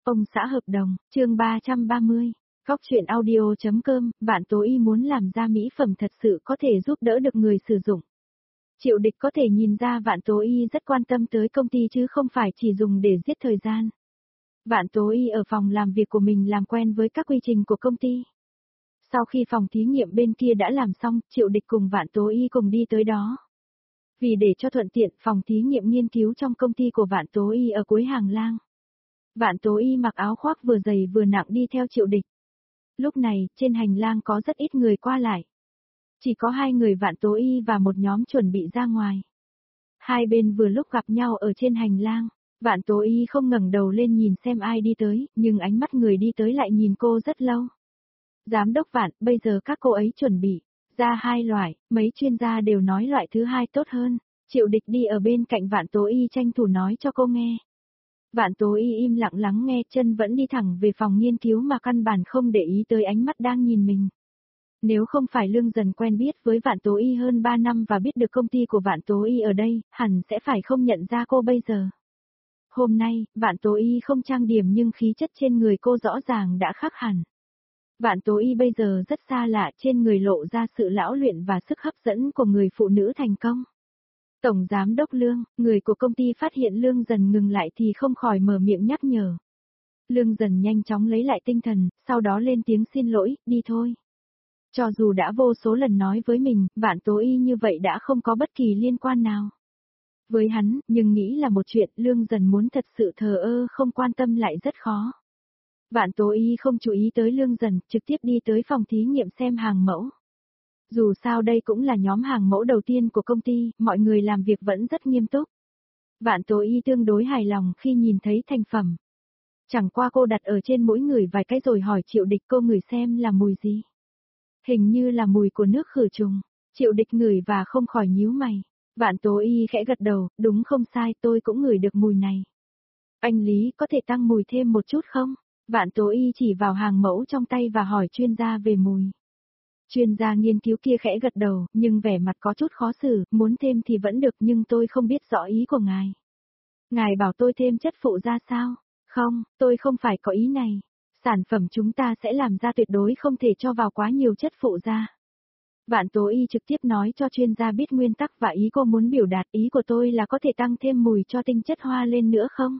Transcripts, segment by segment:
Ông xã hợp đồng, chương 330. Góc truyện audio.com, Vạn Tố Y muốn làm ra mỹ phẩm thật sự có thể giúp đỡ được người sử dụng. Triệu Địch có thể nhìn ra Vạn Tố Y rất quan tâm tới công ty chứ không phải chỉ dùng để giết thời gian. Vạn Tố Y ở phòng làm việc của mình làm quen với các quy trình của công ty. Sau khi phòng thí nghiệm bên kia đã làm xong, Triệu Địch cùng Vạn Tố Y cùng đi tới đó. Vì để cho thuận tiện, phòng thí nghiệm nghiên cứu trong công ty của Vạn Tố Y ở cuối hành lang. Vạn Tố Y mặc áo khoác vừa dày vừa nặng đi theo Triệu Địch. Lúc này, trên hành lang có rất ít người qua lại. Chỉ có hai người Vạn Tố Y và một nhóm chuẩn bị ra ngoài. Hai bên vừa lúc gặp nhau ở trên hành lang. Vạn Tố Y không ngẩng đầu lên nhìn xem ai đi tới, nhưng ánh mắt người đi tới lại nhìn cô rất lâu. Giám đốc Vạn, bây giờ các cô ấy chuẩn bị ra hai loại, mấy chuyên gia đều nói loại thứ hai tốt hơn. Triệu Địch đi ở bên cạnh Vạn Tố Y tranh thủ nói cho cô nghe. Vạn Tố Y im lặng lắng nghe, chân vẫn đi thẳng về phòng nghiên cứu mà căn bản không để ý tới ánh mắt đang nhìn mình. Nếu không phải Lương Dần quen biết với Vạn Tố Y hơn 3 năm và biết được công ty của Vạn Tố Y ở đây, hẳn sẽ phải không nhận ra cô bây giờ. Hôm nay, Vạn Tố Y không trang điểm nhưng khí chất trên người cô rõ ràng đã khác hẳn. Vạn Tố Y bây giờ rất xa lạ, trên người lộ ra sự lão luyện và sức hấp dẫn của người phụ nữ thành công. Tổng Giám đốc Lương, người của công ty phát hiện Lương Dần ngừng lại thì không khỏi mở miệng nhắc nhở. Lương Dần nhanh chóng lấy lại tinh thần, sau đó lên tiếng xin lỗi, đi thôi. Cho dù đã vô số lần nói với mình, Vạn Tố Y như vậy đã không có bất kỳ liên quan nào với hắn, nhưng nghĩ là một chuyện Lương Dần muốn thật sự thờ ơ không quan tâm lại rất khó. Vạn Tố Y không chú ý tới Lương Dần, trực tiếp đi tới phòng thí nghiệm xem hàng mẫu. Dù sao đây cũng là nhóm hàng mẫu đầu tiên của công ty, mọi người làm việc vẫn rất nghiêm túc. Vạn Tố Y tương đối hài lòng khi nhìn thấy thành phẩm. Chẳng qua cô đặt ở trên mỗi người vài cái rồi hỏi Triệu Địch cô ngửi xem là mùi gì. Hình như là mùi của nước khử trùng. Triệu Địch ngửi và không khỏi nhíu mày. Vạn Tố Y khẽ gật đầu, đúng không sai, tôi cũng ngửi được mùi này. Anh Lý có thể tăng mùi thêm một chút không? Vạn Tố Y chỉ vào hàng mẫu trong tay và hỏi chuyên gia về mùi. Chuyên gia nghiên cứu kia khẽ gật đầu, nhưng vẻ mặt có chút khó xử, muốn thêm thì vẫn được nhưng tôi không biết rõ ý của ngài. Ngài bảo tôi thêm chất phụ ra sao? Không, tôi không phải có ý này. Sản phẩm chúng ta sẽ làm ra tuyệt đối không thể cho vào quá nhiều chất phụ ra. Vạn Tố Y trực tiếp nói cho chuyên gia biết nguyên tắc và ý cô muốn biểu đạt, ý của tôi là có thể tăng thêm mùi cho tinh chất hoa lên nữa không?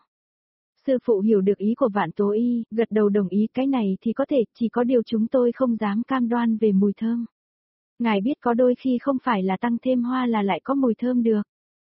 Sư phụ hiểu được ý của Vạn Tố Y, gật đầu đồng ý, cái này thì có thể, chỉ có điều chúng tôi không dám cam đoan về mùi thơm. Ngài biết có đôi khi không phải là tăng thêm hoa là lại có mùi thơm được.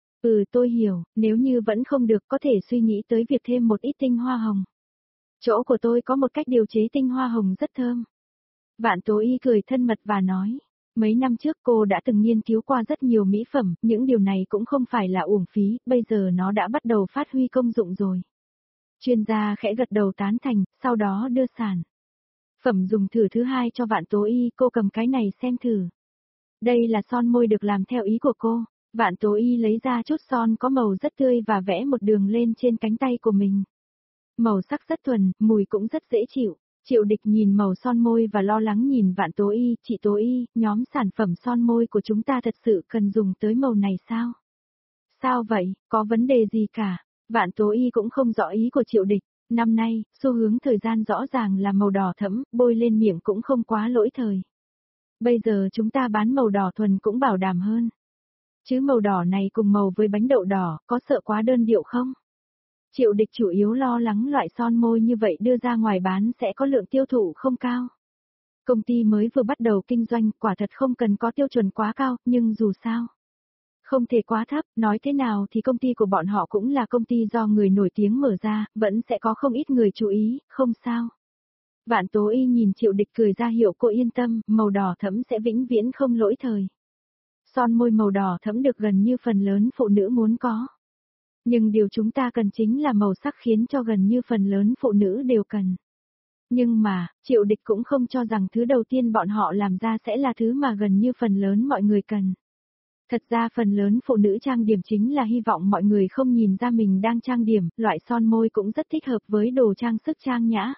Tôi hiểu, nếu như vẫn không được có thể suy nghĩ tới việc thêm một ít tinh hoa hồng. Chỗ của tôi có một cách điều chế tinh hoa hồng rất thơm. Vạn Tố Y cười thân mật và nói, mấy năm trước cô đã từng nghiên cứu qua rất nhiều mỹ phẩm, những điều này cũng không phải là uổng phí, bây giờ nó đã bắt đầu phát huy công dụng rồi. Chuyên gia khẽ gật đầu tán thành, sau đó đưa sản phẩm dùng thử thứ hai cho Vạn Tố Y, cô cầm cái này xem thử. Đây là son môi được làm theo ý của cô. Vạn Tố Y lấy ra chút son có màu rất tươi và vẽ một đường lên trên cánh tay của mình. Màu sắc rất thuần, mùi cũng rất dễ chịu. Triệu Địch nhìn màu son môi và lo lắng nhìn Vạn Tố Y, chị Tố Y, nhóm sản phẩm son môi của chúng ta thật sự cần dùng tới màu này sao? Sao vậy, có vấn đề gì cả? Vạn Tố Y cũng không rõ ý của Triệu Địch. Năm nay, xu hướng thời gian rõ ràng là màu đỏ thẫm, bôi lên miệng cũng không quá lỗi thời. Bây giờ chúng ta bán màu đỏ thuần cũng bảo đảm hơn. Chứ màu đỏ này cùng màu với bánh đậu đỏ, có sợ quá đơn điệu không? Triệu Địch chủ yếu lo lắng loại son môi như vậy đưa ra ngoài bán sẽ có lượng tiêu thụ không cao. Công ty mới vừa bắt đầu kinh doanh, quả thật không cần có tiêu chuẩn quá cao, nhưng dù sao không thể quá thấp, nói thế nào thì công ty của bọn họ cũng là công ty do người nổi tiếng mở ra, vẫn sẽ có không ít người chú ý, không sao. Vạn Tố Y nhìn Triệu Địch cười ra hiệu cô yên tâm, màu đỏ thẫm sẽ vĩnh viễn không lỗi thời. Son môi màu đỏ thẫm được gần như phần lớn phụ nữ muốn có. Nhưng điều chúng ta cần chính là màu sắc khiến cho gần như phần lớn phụ nữ đều cần. Nhưng mà, Triệu Địch cũng không cho rằng thứ đầu tiên bọn họ làm ra sẽ là thứ mà gần như phần lớn mọi người cần. Thật ra phần lớn phụ nữ trang điểm chính là hy vọng mọi người không nhìn ra mình đang trang điểm, loại son môi cũng rất thích hợp với đồ trang sức trang nhã.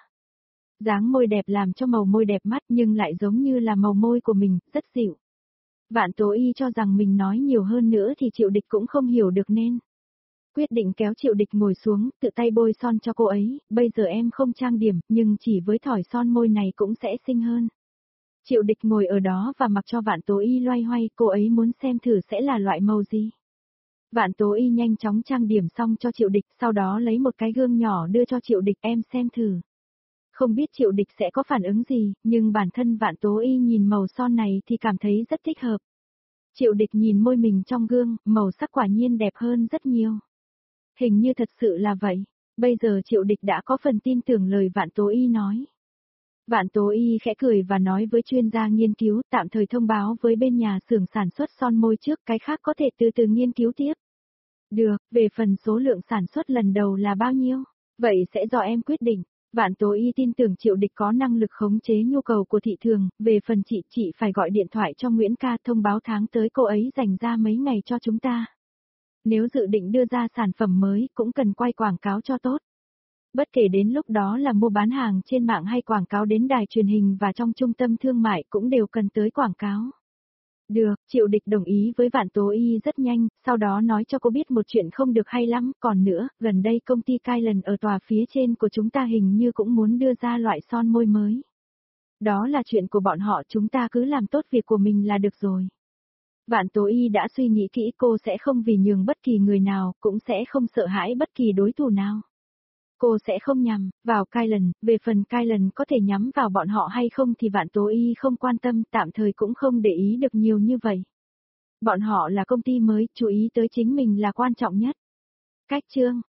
Dáng môi đẹp làm cho màu môi đẹp mắt nhưng lại giống như là màu môi của mình, rất dịu. Vạn Tố Y cho rằng mình nói nhiều hơn nữa thì Triệu Địch cũng không hiểu được nên Quyết định kéo Triệu Địch ngồi xuống, tự tay bôi son cho cô ấy, bây giờ em không trang điểm, nhưng chỉ với thỏi son môi này cũng sẽ xinh hơn. Triệu Địch ngồi ở đó và mặc cho Vạn Tố Y loay hoay, cô ấy muốn xem thử sẽ là loại màu gì. Vạn Tố Y nhanh chóng trang điểm xong cho Triệu Địch, sau đó lấy một cái gương nhỏ đưa cho Triệu Địch, em xem thử. Không biết Triệu Địch sẽ có phản ứng gì, nhưng bản thân Vạn Tố Y nhìn màu son này thì cảm thấy rất thích hợp. Triệu Địch nhìn môi mình trong gương, màu sắc quả nhiên đẹp hơn rất nhiều. Hình như thật sự là vậy. Bây giờ Triệu Địch đã có phần tin tưởng lời Vạn Tố Y nói. Vạn Tố Y khẽ cười và nói với chuyên gia nghiên cứu, tạm thời thông báo với bên nhà xưởng sản xuất son môi trước, cái khác có thể từ từ nghiên cứu tiếp. Được, về phần số lượng sản xuất lần đầu là bao nhiêu? Vậy sẽ do em quyết định. Vạn Tố Y tin tưởng Triệu Địch có năng lực khống chế nhu cầu của thị trường, về phần chị phải gọi điện thoại cho Nguyễn ca thông báo tháng tới cô ấy dành ra mấy ngày cho chúng ta. Nếu dự định đưa ra sản phẩm mới cũng cần quay quảng cáo cho tốt. Bất kể đến lúc đó là mua bán hàng trên mạng hay quảng cáo đến đài truyền hình và trong trung tâm thương mại cũng đều cần tới quảng cáo. Được, Triệu Địch đồng ý với Vạn Tố Y rất nhanh, sau đó nói cho cô biết một chuyện không được hay lắm, còn nữa, gần đây công ty Kylan ở tòa phía trên của chúng ta hình như cũng muốn đưa ra loại son môi mới. Đó là chuyện của bọn họ, chúng ta cứ làm tốt việc của mình là được rồi. Vạn Tố Y đã suy nghĩ kỹ, cô sẽ không vì nhường bất kỳ người nào, cũng sẽ không sợ hãi bất kỳ đối thủ nào. Cô sẽ không nhằm vào Kylan, về phần Kylan có thể nhắm vào bọn họ hay không thì Vạn Tố Y không quan tâm, tạm thời cũng không để ý được nhiều như vậy. Bọn họ là công ty mới, chú ý tới chính mình là quan trọng nhất. Cách chương